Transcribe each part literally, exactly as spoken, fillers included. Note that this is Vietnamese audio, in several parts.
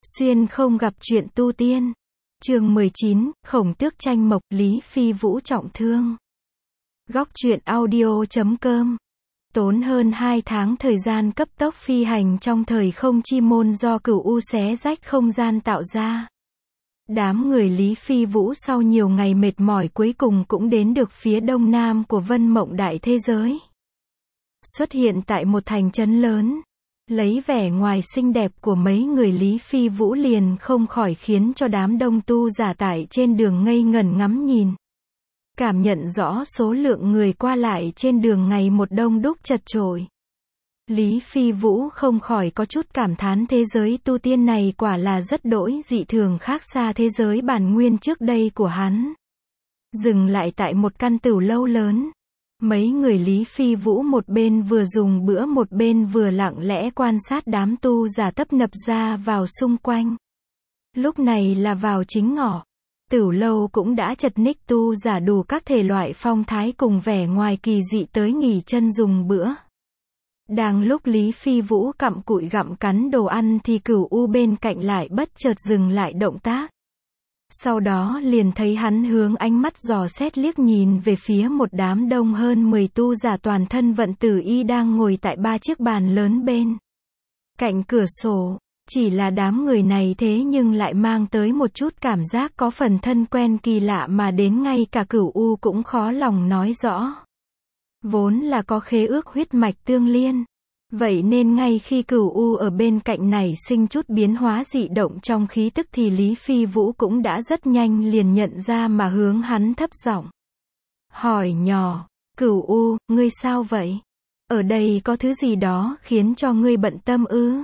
Xuyên không gặp chuyện tu tiên. Chương mười chín, Khổng Tước tranh mộc, Lý Phi Vũ trọng thương. Góc truyện audio chấm com. Tốn hơn hai tháng thời gian cấp tốc phi hành trong thời không chi môn do Cửu U xé rách không gian tạo ra. Đám người Lý Phi Vũ sau nhiều ngày mệt mỏi cuối cùng cũng đến được phía đông nam của Vân Mộng Đại thế giới. Xuất hiện tại một thành trấn lớn. Lấy vẻ ngoài xinh đẹp của mấy người Lý Phi Vũ liền không khỏi khiến cho đám đông tu giả tại trên đường ngây ngẩn ngắm nhìn. Cảm nhận rõ số lượng người qua lại trên đường ngày một đông đúc chật chội. Lý Phi Vũ không khỏi có chút cảm thán thế giới tu tiên này quả là rất đỗi dị thường khác xa thế giới bản nguyên trước đây của hắn. Dừng lại tại một căn tửu lâu lớn. Mấy người Lý Phi Vũ một bên vừa dùng bữa một bên vừa lặng lẽ quan sát đám tu giả tấp nập ra vào xung quanh. Lúc này là vào chính ngọ. Tửu lâu cũng đã chật ních tu giả đủ các thể loại phong thái cùng vẻ ngoài kỳ dị tới nghỉ chân dùng bữa. Đang lúc Lý Phi Vũ cặm cụi gặm cắn đồ ăn thì Cửu U bên cạnh lại bất chợt dừng lại động tác. Sau đó liền thấy hắn hướng ánh mắt dò xét liếc nhìn về phía một đám đông hơn mười tu giả toàn thân vận tử y đang ngồi tại ba chiếc bàn lớn bên cạnh cửa sổ. Chỉ là đám người này thế nhưng lại mang tới một chút cảm giác có phần thân quen kỳ lạ mà đến ngay cả Cửu U cũng khó lòng nói rõ. Vốn là có khế ước huyết mạch tương liên. Vậy nên ngay khi Cửu U ở bên cạnh này sinh chút biến hóa dị động trong khí tức thì Lý Phi Vũ cũng đã rất nhanh liền nhận ra mà hướng hắn thấp giọng hỏi nhỏ, Cửu U, ngươi sao vậy? Ở đây có thứ gì đó khiến cho ngươi bận tâm ư?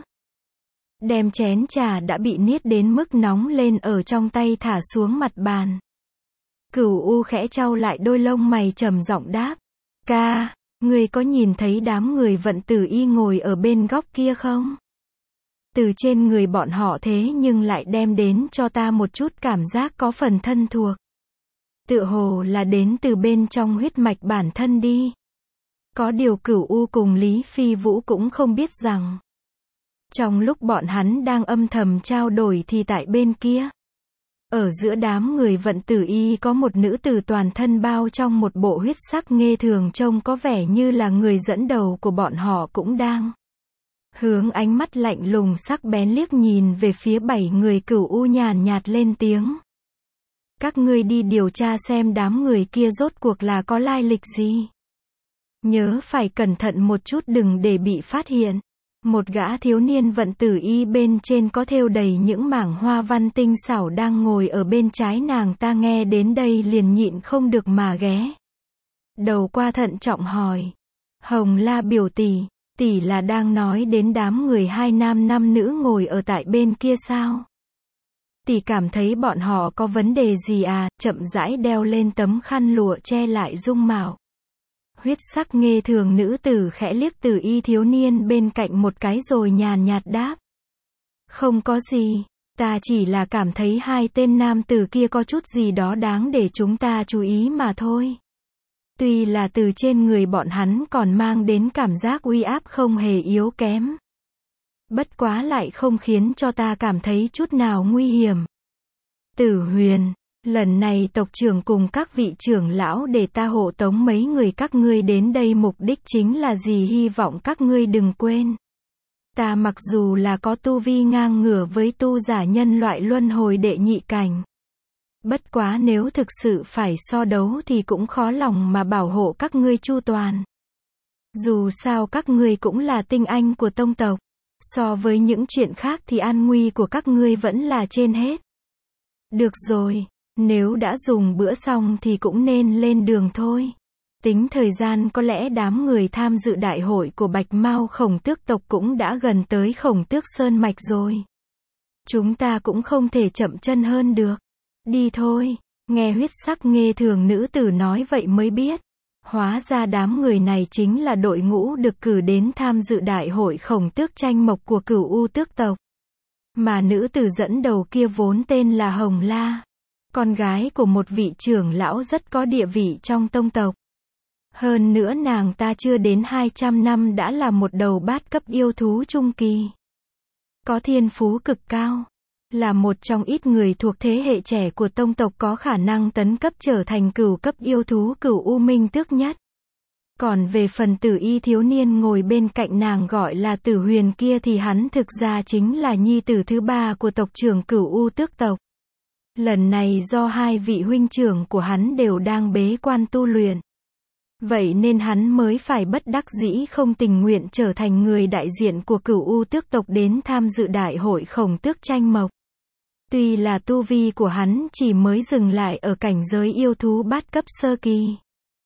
Đem chén trà đã bị niết đến mức nóng lên ở trong tay thả xuống mặt bàn. Cửu U khẽ chau lại đôi lông mày trầm giọng đáp, ca, ngươi có nhìn thấy đám người vận tử y ngồi ở bên góc kia không? Từ trên người bọn họ thế nhưng lại đem đến cho ta một chút cảm giác có phần thân thuộc. Tựa hồ là đến từ bên trong huyết mạch bản thân đi. Có điều Cửu U cùng Lý Phi Vũ cũng không biết rằng, trong lúc bọn hắn đang âm thầm trao đổi thì tại bên kia, ở giữa đám người vận tử y có một nữ tử toàn thân bao trong một bộ huyết sắc nghê thường trông có vẻ như là người dẫn đầu của bọn họ cũng đang hướng ánh mắt lạnh lùng sắc bén liếc nhìn về phía bảy người. Cửu U nhàn nhạt lên tiếng, các ngươi đi điều tra xem đám người kia rốt cuộc là có lai lịch gì. Nhớ phải cẩn thận một chút đừng để bị phát hiện. Một gã thiếu niên vận tử y bên trên có thêu đầy những mảng hoa văn tinh xảo đang ngồi ở bên trái nàng ta nghe đến đây liền nhịn không được mà ghé đầu qua thận trọng hỏi, Hồng La biểu tỷ, tỷ là đang nói đến đám người hai nam năm nữ ngồi ở tại bên kia sao? Tỷ cảm thấy bọn họ có vấn đề gì à? Chậm rãi đeo lên tấm khăn lụa che lại dung mạo huyết sắc nghê thường nữ tử khẽ liếc tử y thiếu niên bên cạnh một cái rồi nhàn nhạt đáp, không có gì, ta chỉ là cảm thấy hai tên nam tử kia có chút gì đó đáng để chúng ta chú ý mà thôi. Tuy là từ trên người bọn hắn còn mang đến cảm giác uy áp không hề yếu kém. Bất quá lại không khiến cho ta cảm thấy chút nào nguy hiểm. Tử Huyền, lần này tộc trưởng cùng các vị trưởng lão để ta hộ tống mấy người các ngươi đến đây mục đích chính là gì, hy vọng các ngươi đừng quên. Ta mặc dù là có tu vi ngang ngửa với tu giả nhân loại luân hồi đệ nhị cảnh. Bất quá nếu thực sự phải so đấu thì cũng khó lòng mà bảo hộ các ngươi chu toàn. Dù sao các ngươi cũng là tinh anh của tông tộc. So với những chuyện khác thì an nguy của các ngươi vẫn là trên hết. Được rồi. Nếu đã dùng bữa xong thì cũng nên lên đường thôi. Tính thời gian có lẽ đám người tham dự đại hội của Bạch Mao Khổng Tước tộc cũng đã gần tới Khổng Tước Sơn Mạch rồi. Chúng ta cũng không thể chậm chân hơn được. Đi thôi. Nghe huyết sắc nghê thường nữ tử nói vậy mới biết. Hóa ra đám người này chính là đội ngũ được cử đến tham dự đại hội Khổng Tước tranh mộc của Cửu U tước tộc. Mà nữ tử dẫn đầu kia vốn tên là Hồng La. Con gái của một vị trưởng lão rất có địa vị trong tông tộc. Hơn nữa nàng ta chưa đến hai trăm năm đã là một đầu bát cấp yêu thú trung kỳ. Có thiên phú cực cao. là một trong ít người thuộc thế hệ trẻ của tông tộc có khả năng tấn cấp trở thành cửu cấp yêu thú Cửu U Minh Tước nhất. Còn về phần Tử Y thiếu niên ngồi bên cạnh nàng gọi là Tử Huyền kia thì hắn thực ra chính là nhi tử thứ ba của tộc trưởng Cửu U Tước tộc. Lần này do hai vị huynh trưởng của hắn đều đang bế quan tu luyện. Vậy nên hắn mới phải bất đắc dĩ không tình nguyện trở thành người đại diện của Cửu U Tước tộc đến tham dự đại hội Khổng Tước tranh mộc. Tuy là tu vi của hắn chỉ mới dừng lại ở cảnh giới yêu thú bát cấp sơ kỳ.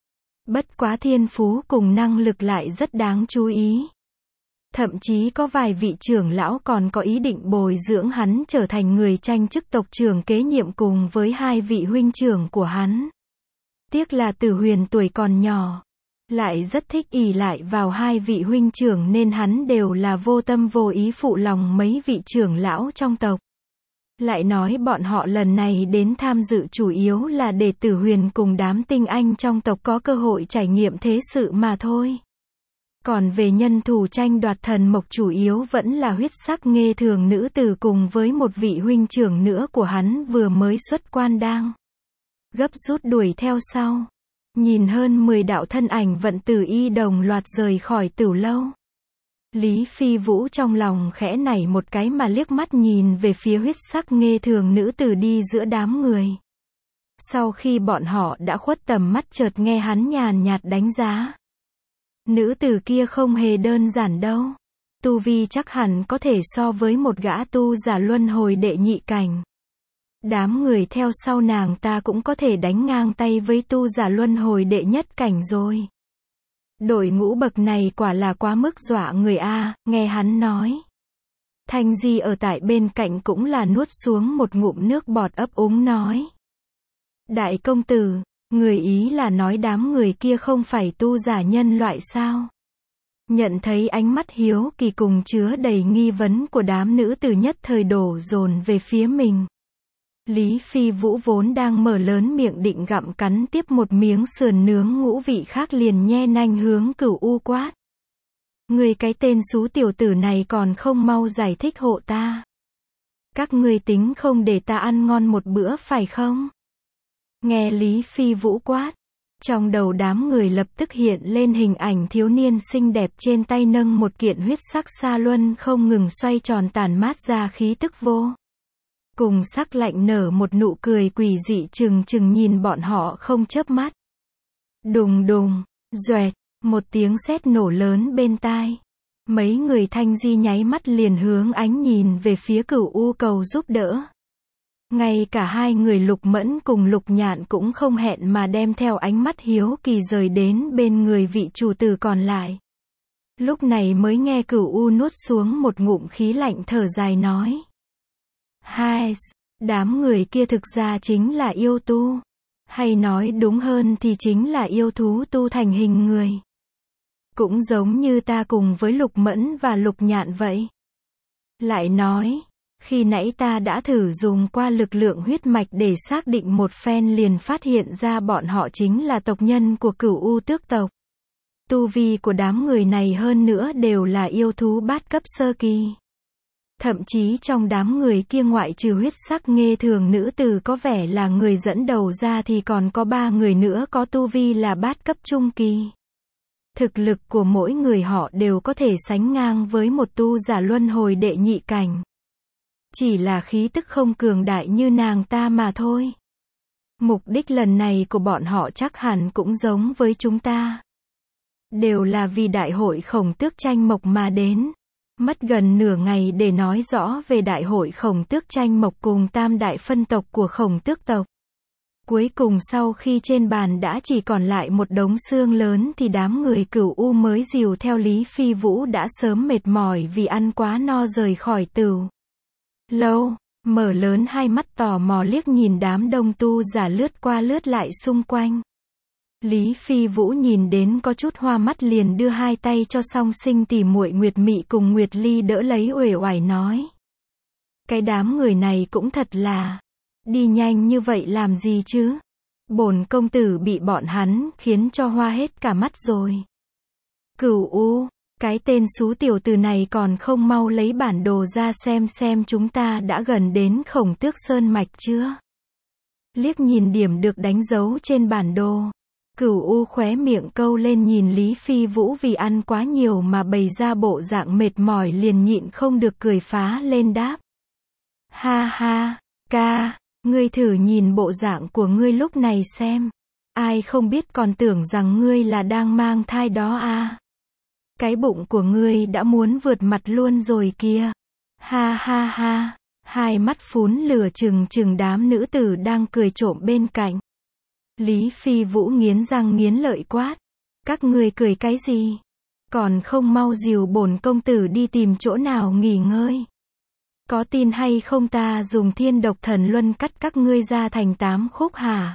Bất quá thiên phú cùng năng lực lại rất đáng chú ý. Thậm chí có vài vị trưởng lão còn có ý định bồi dưỡng hắn trở thành người tranh chức tộc trưởng kế nhiệm cùng với hai vị huynh trưởng của hắn. Tiếc là Tử Huyền tuổi còn nhỏ, lại rất thích ỷ lại vào hai vị huynh trưởng nên hắn đều là vô tâm vô ý phụ lòng mấy vị trưởng lão trong tộc. Lại nói bọn họ lần này đến tham dự chủ yếu là để Tử Huyền cùng đám tinh anh trong tộc có cơ hội trải nghiệm thế sự mà thôi. Còn về nhân thủ tranh đoạt thần mộc chủ yếu vẫn là huyết sắc nghê thường nữ tử cùng với một vị huynh trưởng nữa của hắn vừa mới xuất quan đang gấp rút đuổi theo sau. Nhìn hơn mười đạo thân ảnh vận tử y đồng loạt rời khỏi Tửu lâu. Lý Phi Vũ trong lòng khẽ nảy một cái mà liếc mắt nhìn về phía huyết sắc nghê thường nữ tử đi giữa đám người. Sau khi bọn họ đã khuất tầm mắt chợt nghe hắn nhàn nhạt đánh giá. Nữ tử kia không hề đơn giản đâu. Tu vi chắc hẳn có thể so với một gã tu giả luân hồi đệ nhị cảnh. Đám người theo sau nàng ta cũng có thể đánh ngang tay với tu giả luân hồi đệ nhất cảnh rồi. Đội ngũ bậc này quả là quá mức dọa người a, nghe hắn nói. Thanh Di ở tại bên cạnh cũng là nuốt xuống một ngụm nước bọt ấp úng nói. Đại công tử, người ý là nói đám người kia không phải tu giả nhân loại sao? Nhận thấy ánh mắt hiếu kỳ cùng chứa đầy nghi vấn của đám nữ tử nhất thời đổ dồn về phía mình. Lý Phi Vũ vốn đang mở lớn miệng định gặm cắn tiếp một miếng sườn nướng ngũ vị khác liền nhe nanh hướng Cửu U quát. Người cái tên xú tiểu tử này còn không mau giải thích hộ ta. Các ngươi tính không để ta ăn ngon một bữa phải không? Nghe Lý Phi Vũ quát. Trong đầu đám người lập tức hiện lên hình ảnh thiếu niên xinh đẹp trên tay nâng một kiện huyết sắc sa luân không ngừng xoay tròn tản mát ra khí tức vô. Cùng sắc lạnh nở một nụ cười quỷ dị chừng chừng nhìn bọn họ không chớp mắt. Đùng đùng, doẹt, một tiếng sét nổ lớn bên tai. Mấy người Thanh Di nháy mắt liền hướng ánh nhìn về phía Cửu U cầu giúp đỡ. Ngay cả hai người Lục Mẫn cùng Lục Nhạn cũng không hẹn mà đem theo ánh mắt hiếu kỳ rời đến bên người vị chủ tử còn lại. Lúc này mới nghe Cửu U nuốt xuống một ngụm khí lạnh thở dài nói. Hai, đám người kia thực ra chính là yêu tu. Hay nói đúng hơn thì chính là yêu thú tu thành hình người. Cũng giống như ta cùng với Lục Mẫn và Lục Nhạn vậy. Lại nói, khi nãy ta đã thử dùng qua lực lượng huyết mạch để xác định một phen liền phát hiện ra bọn họ chính là tộc nhân của Cửu U Tước tộc. Tu vi của đám người này hơn nữa đều là yêu thú bát cấp sơ kỳ. Thậm chí trong đám người kia ngoại trừ huyết sắc nghê thường nữ tử có vẻ là người dẫn đầu ra thì còn có ba người nữa có tu vi là bát cấp trung kỳ. Thực lực của mỗi người họ đều có thể sánh ngang với một tu giả luân hồi đệ nhị cảnh. Chỉ là khí tức không cường đại như nàng ta mà thôi. Mục đích lần này của bọn họ chắc hẳn cũng giống với chúng ta. Đều là vì đại hội Khổng Tước tranh mộc mà đến. Mất gần nửa ngày để nói rõ về đại hội Khổng Tước tranh mộc cùng tam đại phân tộc của Khổng Tước tộc. Cuối cùng sau khi trên bàn đã chỉ còn lại một đống xương lớn thì đám người Cửu U mới dìu theo Lý Phi Vũ đã sớm mệt mỏi vì ăn quá no rời khỏi Tửu lâu, mở lớn hai mắt tò mò liếc nhìn đám đông tu giả lướt qua lướt lại xung quanh. Lý Phi Vũ nhìn đến có chút hoa mắt liền đưa hai tay cho song sinh tỉ muội Nguyệt Mị cùng Nguyệt Ly đỡ lấy uể oải nói. Cái đám người này cũng thật là, đi nhanh như vậy làm gì chứ? Bổn công tử bị bọn hắn khiến cho hoa hết cả mắt rồi. Cửu U, Cái tên xú tiểu tử này còn không mau lấy bản đồ ra xem xem chúng ta đã gần đến Khổng Tước Sơn Mạch chưa. Liếc nhìn điểm được đánh dấu trên bản đồ. Cửu U khóe miệng câu lên nhìn Lý Phi Vũ vì ăn quá nhiều mà bày ra bộ dạng mệt mỏi liền nhịn không được cười phá lên đáp. Ha ha, ca, ngươi thử nhìn bộ dạng của ngươi lúc này xem. Ai không biết còn tưởng rằng ngươi là đang mang thai đó à. Cái bụng của ngươi đã muốn vượt mặt luôn rồi kìa. Ha ha ha, hai mắt phún lửa trừng trừng đám nữ tử đang cười trộm bên cạnh. Lý Phi Vũ nghiến răng nghiến lợi quát. Các ngươi cười cái gì? Còn không mau dìu bổn công tử đi tìm chỗ nào nghỉ ngơi. Có tin hay không ta dùng thiên độc thần luân cắt các ngươi ra thành tám khúc hả?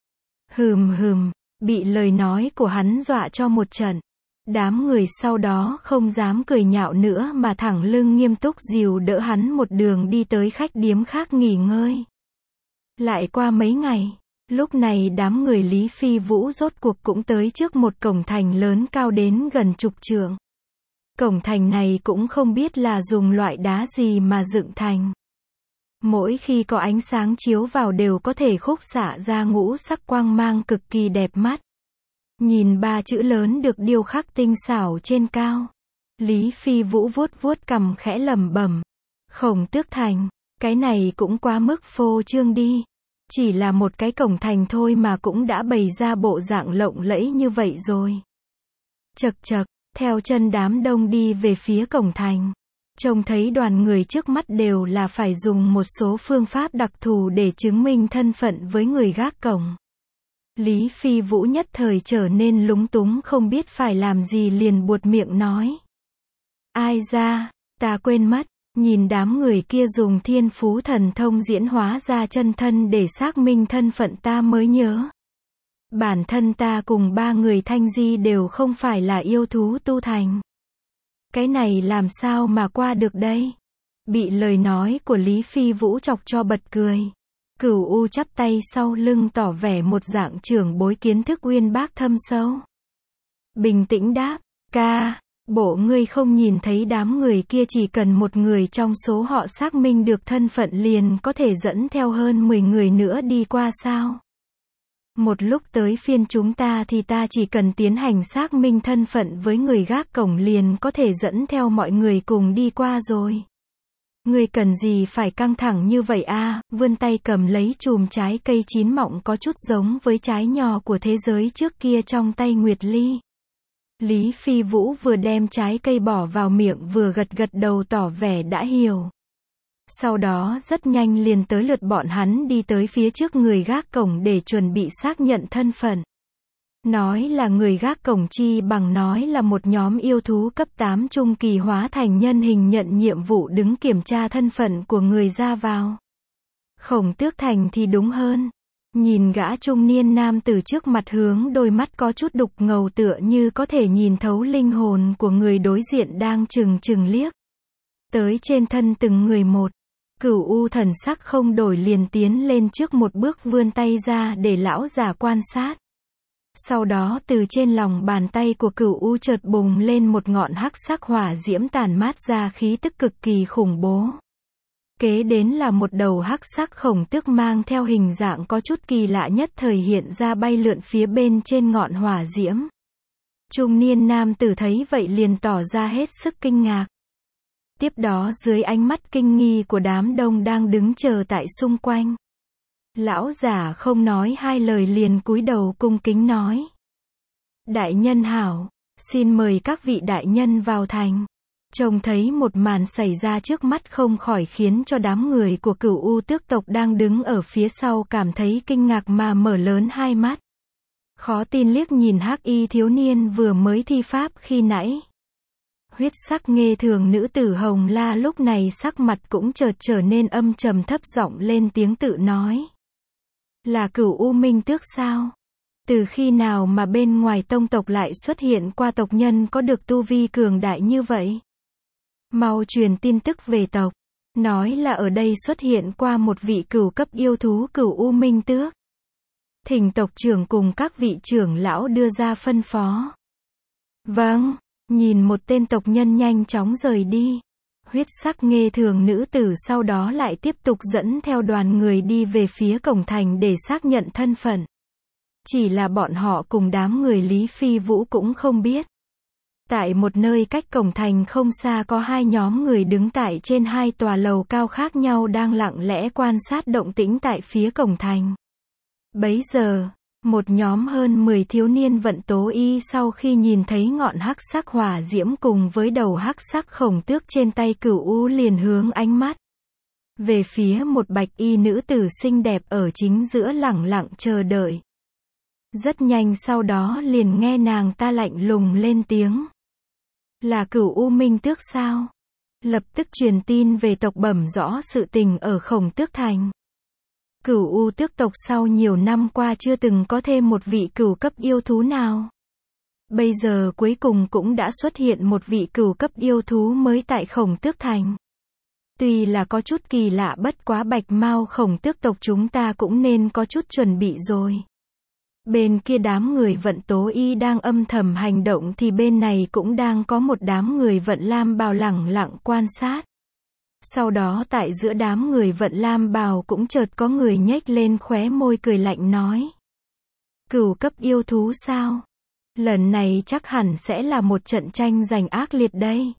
Hừm hừm, bị lời nói của hắn dọa cho một trận. Đám người sau đó không dám cười nhạo nữa mà thẳng lưng nghiêm túc dìu đỡ hắn một đường đi tới khách điếm khác nghỉ ngơi. Lại qua mấy ngày, lúc này đám người Lý Phi Vũ rốt cuộc cũng tới trước một cổng thành lớn cao đến gần chục trượng. Cổng thành này cũng không biết là dùng loại đá gì mà dựng thành. Mỗi khi có ánh sáng chiếu vào đều có thể khúc xạ ra ngũ sắc quang mang cực kỳ đẹp mắt. Nhìn ba chữ lớn được điêu khắc tinh xảo trên cao. Lý Phi Vũ vuốt vuốt cằm khẽ lẩm bẩm. Khổng Tước Thành, cái này cũng quá mức phô trương đi. Chỉ là một cái cổng thành thôi mà cũng đã bày ra bộ dạng lộng lẫy như vậy rồi. Chậc chậc, theo chân đám đông đi về phía cổng thành. Trông thấy đoàn người trước mắt đều là phải dùng một số phương pháp đặc thù để chứng minh thân phận với người gác cổng. Lý Phi Vũ nhất thời trở nên lúng túng không biết phải làm gì liền buột miệng nói. Ai ra, ta quên mất, nhìn đám người kia dùng thiên phú thần thông diễn hóa ra chân thân để xác minh thân phận ta mới nhớ. Bản thân ta cùng ba người Thanh Di đều không phải là yêu thú tu thành. Cái này làm sao mà qua được đây? Bị lời nói của Lý Phi Vũ chọc cho bật cười. Cửu U chắp tay sau lưng tỏ vẻ một dạng trưởng bối kiến thức uyên bác thâm sâu. Bình tĩnh đáp, ca, bộ ngươi không nhìn thấy đám người kia chỉ cần một người trong số họ xác minh được thân phận liền có thể dẫn theo hơn mười người nữa đi qua sao? Một lúc tới phiên chúng ta thì ta chỉ cần tiến hành xác minh thân phận với người gác cổng liền có thể dẫn theo mọi người cùng đi qua rồi. Ngươi cần gì phải căng thẳng như vậy a? Vươn tay cầm lấy chùm trái cây chín mọng có chút giống với trái nho của thế giới trước kia trong tay Nguyệt Ly. Lý Phi Vũ vừa đem trái cây bỏ vào miệng vừa gật gật đầu tỏ vẻ đã hiểu. Sau đó rất nhanh liền tới lượt bọn hắn đi tới phía trước người gác cổng để chuẩn bị xác nhận thân phận. Nói là người gác cổng chi bằng nói là một nhóm yêu thú cấp tám trung kỳ hóa thành nhân hình nhận nhiệm vụ đứng kiểm tra thân phận của người ra vào. Khổng Tước Thành thì đúng hơn. Nhìn gã trung niên nam từ trước mặt hướng đôi mắt có chút đục ngầu tựa như có thể nhìn thấu linh hồn của người đối diện đang trừng trừng liếc. Tới trên thân từng người một. Cửu U thần sắc không đổi liền tiến lên trước một bước vươn tay ra để lão già quan sát. Sau đó từ trên lòng bàn tay của Cửu U chợt bùng lên một ngọn hắc sắc hỏa diễm tản mát ra khí tức cực kỳ khủng bố. Kế đến là một đầu hắc sắc khổng tước mang theo hình dạng có chút kỳ lạ nhất thời hiện ra bay lượn phía bên trên ngọn hỏa diễm. Trung niên nam tử thấy vậy liền tỏ ra hết sức kinh ngạc. Tiếp đó dưới ánh mắt kinh nghi của đám đông đang đứng chờ tại xung quanh. Lão giả không nói hai lời liền cúi đầu cung kính nói. Đại nhân hảo, xin mời các vị đại nhân vào thành. Trông thấy một màn xảy ra trước mắt không khỏi khiến cho đám người của Cửu U tước tộc đang đứng ở phía sau cảm thấy kinh ngạc mà mở lớn hai mắt. Khó tin liếc nhìn hắc y thiếu niên vừa mới thi pháp khi nãy. Huyết sắc nghê thường nữ tử Hồng La lúc này sắc mặt cũng chợt trở nên âm trầm thấp giọng lên tiếng tự nói. Là Cửu U Minh Tước sao? Từ khi nào mà bên ngoài tông tộc lại xuất hiện qua tộc nhân có được tu vi cường đại như vậy? Mau truyền tin tức về tộc. Nói là ở đây xuất hiện qua một vị cửu cấp yêu thú Cửu U Minh Tước. Thỉnh tộc trưởng cùng các vị trưởng lão đưa ra phân phó. Vâng. Nhìn một tên tộc nhân nhanh chóng rời đi. Huyết sắc nghê thường nữ tử sau đó lại tiếp tục dẫn theo đoàn người đi về phía cổng thành để xác nhận thân phận. Chỉ là bọn họ cùng đám người Lý Phi Vũ cũng không biết. Tại một nơi cách cổng thành không xa có hai nhóm người đứng tại trên hai tòa lầu cao khác nhau đang lặng lẽ quan sát động tĩnh tại phía cổng thành. Bấy giờ, một nhóm hơn mười thiếu niên vận tố y sau khi nhìn thấy ngọn hắc sắc hỏa diễm cùng với đầu hắc sắc khổng tước trên tay Cửu U liền hướng ánh mắt về phía một bạch y nữ tử xinh đẹp ở chính giữa lẳng lặng chờ đợi. Rất nhanh sau đó liền nghe nàng ta lạnh lùng lên tiếng. Là Cửu U Minh Tước sao? Lập tức truyền tin về tộc bẩm rõ sự tình ở Khổng Tước Thành. Cửu U tước tộc sau nhiều năm qua chưa từng có thêm một vị cửu cấp yêu thú nào. Bây giờ cuối cùng cũng đã xuất hiện một vị cửu cấp yêu thú mới tại Khổng Tước Thành. Tuy là có chút kỳ lạ bất quá Bạch Mao Khổng Tước tộc chúng ta cũng nên có chút chuẩn bị rồi. Bên kia đám người vận tố y đang âm thầm hành động thì bên này cũng đang có một đám người vận lam bào lẳng lặng quan sát. Sau đó tại giữa đám người vận lam bào cũng chợt có người nhếch lên khóe môi cười lạnh nói. Cửu cấp yêu thú sao? Lần này chắc hẳn sẽ là một trận tranh giành ác liệt đây.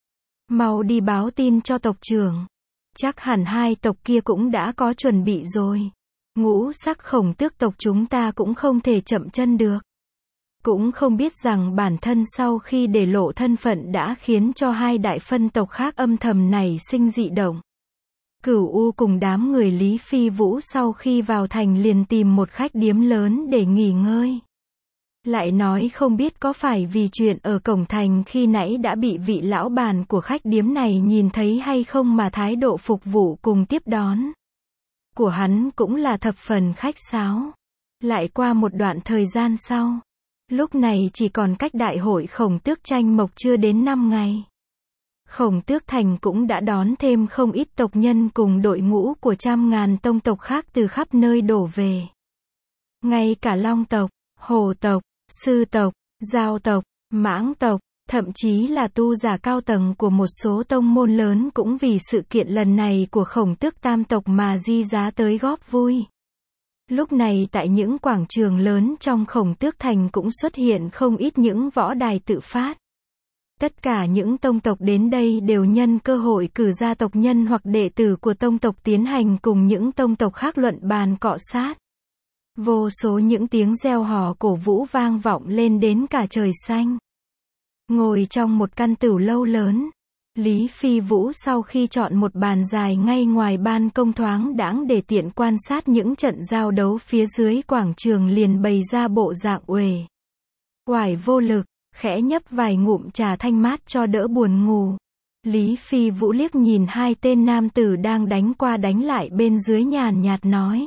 Mau đi báo tin cho tộc trưởng. Chắc hẳn hai tộc kia cũng đã có chuẩn bị rồi. Ngũ sắc Khổng Tước tộc chúng ta cũng không thể chậm chân được. Cũng không biết rằng bản thân sau khi để lộ thân phận đã khiến cho hai đại phân tộc khác âm thầm này sinh dị động. Cửu U cùng đám người Lý Phi Vũ sau khi vào thành liền tìm một khách điếm lớn để nghỉ ngơi. Lại nói không biết có phải vì chuyện ở cổng thành khi nãy đã bị vị lão bản của khách điếm này nhìn thấy hay không mà thái độ phục vụ cùng tiếp đón của hắn cũng là thập phần khách sáo. Lại qua một đoạn thời gian sau, lúc này chỉ còn cách đại hội Khổng Tước tranh mộc chưa đến năm ngày. Khổng Tước Thành cũng đã đón thêm không ít tộc nhân cùng đội ngũ của trăm ngàn tông tộc khác từ khắp nơi đổ về. Ngay cả Long tộc, Hổ tộc, Sư tộc, Giao tộc, Mãng tộc, thậm chí là tu giả cao tầng của một số tông môn lớn cũng vì sự kiện lần này của Khổng Tước tam tộc mà di giá tới góp vui. Lúc này tại những quảng trường lớn trong Khổng Tước Thành cũng xuất hiện không ít những võ đài tự phát. Tất cả những tông tộc đến đây đều nhân cơ hội cử ra tộc nhân hoặc đệ tử của tông tộc tiến hành cùng những tông tộc khác luận bàn cọ sát. Vô số những tiếng reo hò cổ vũ vang vọng lên đến cả trời xanh. Ngồi trong một căn tửu lâu lớn, Lý Phi Vũ sau khi chọn một bàn dài ngay ngoài ban công thoáng đãng để tiện quan sát những trận giao đấu phía dưới quảng trường liền bày ra bộ dạng uể oải vô lực, khẽ nhấp vài ngụm trà thanh mát cho đỡ buồn ngủ. Lý Phi Vũ liếc nhìn hai tên nam tử đang đánh qua đánh lại bên dưới nhàn nhạt nói.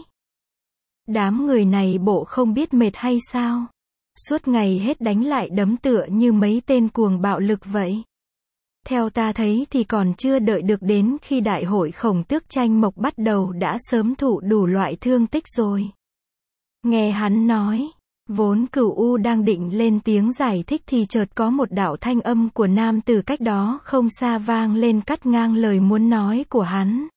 Đám người này bộ không biết mệt hay sao? Suốt ngày hết đánh lại đấm tựa như mấy tên cuồng bạo lực vậy. Theo ta thấy thì còn chưa đợi được đến khi đại hội Khổng Tước tranh mộc bắt đầu đã sớm thụ đủ loại thương tích rồi. Nghe hắn nói, vốn Cửu U đang định lên tiếng giải thích thì chợt có một đạo thanh âm của nam tử cách đó không xa vang lên cắt ngang lời muốn nói của hắn.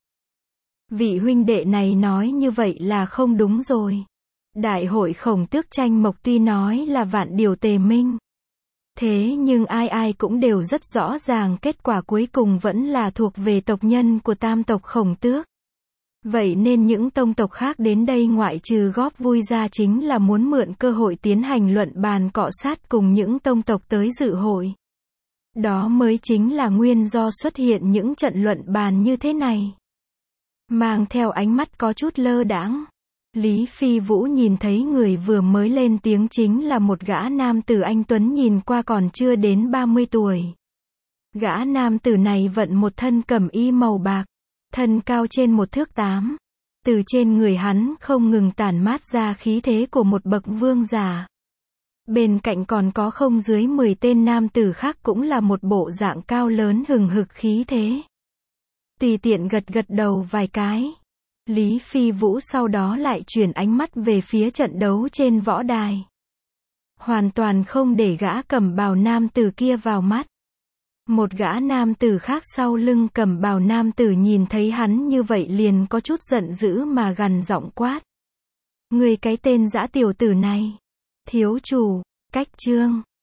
Vị huynh đệ này nói như vậy là không đúng rồi. Đại hội Khổng Tước tranh mộc tuy nói là vạn điều tề minh. Thế nhưng ai ai cũng đều rất rõ ràng kết quả cuối cùng vẫn là thuộc về tộc nhân của tam tộc Khổng Tước. Vậy nên những tông tộc khác đến đây ngoại trừ góp vui ra chính là muốn mượn cơ hội tiến hành luận bàn cọ sát cùng những tông tộc tới dự hội. Đó mới chính là nguyên do xuất hiện những trận luận bàn như thế này. Mang theo ánh mắt có chút lơ đãng, Lý Phi Vũ nhìn thấy người vừa mới lên tiếng chính là một gã nam tử anh tuấn nhìn qua còn chưa đến ba mươi tuổi. Gã nam tử này vận một thân cẩm y màu bạc, thân cao trên một thước tám. Từ trên người hắn không ngừng tản mát ra khí thế của một bậc vương giả. Bên cạnh còn có không dưới mười tên nam tử khác cũng là một bộ dạng cao lớn hừng hực khí thế. Tùy tiện gật gật đầu vài cái, Lý Phi Vũ sau đó lại chuyển ánh mắt về phía trận đấu trên võ đài. hoàn toàn không để gã cẩm bào nam tử kia vào mắt. Một gã nam tử khác sau lưng cẩm bào nam tử nhìn thấy hắn như vậy liền có chút giận dữ mà gằn giọng quát. Người cái tên dã tiểu tử này. Thiếu chủ, cách chương.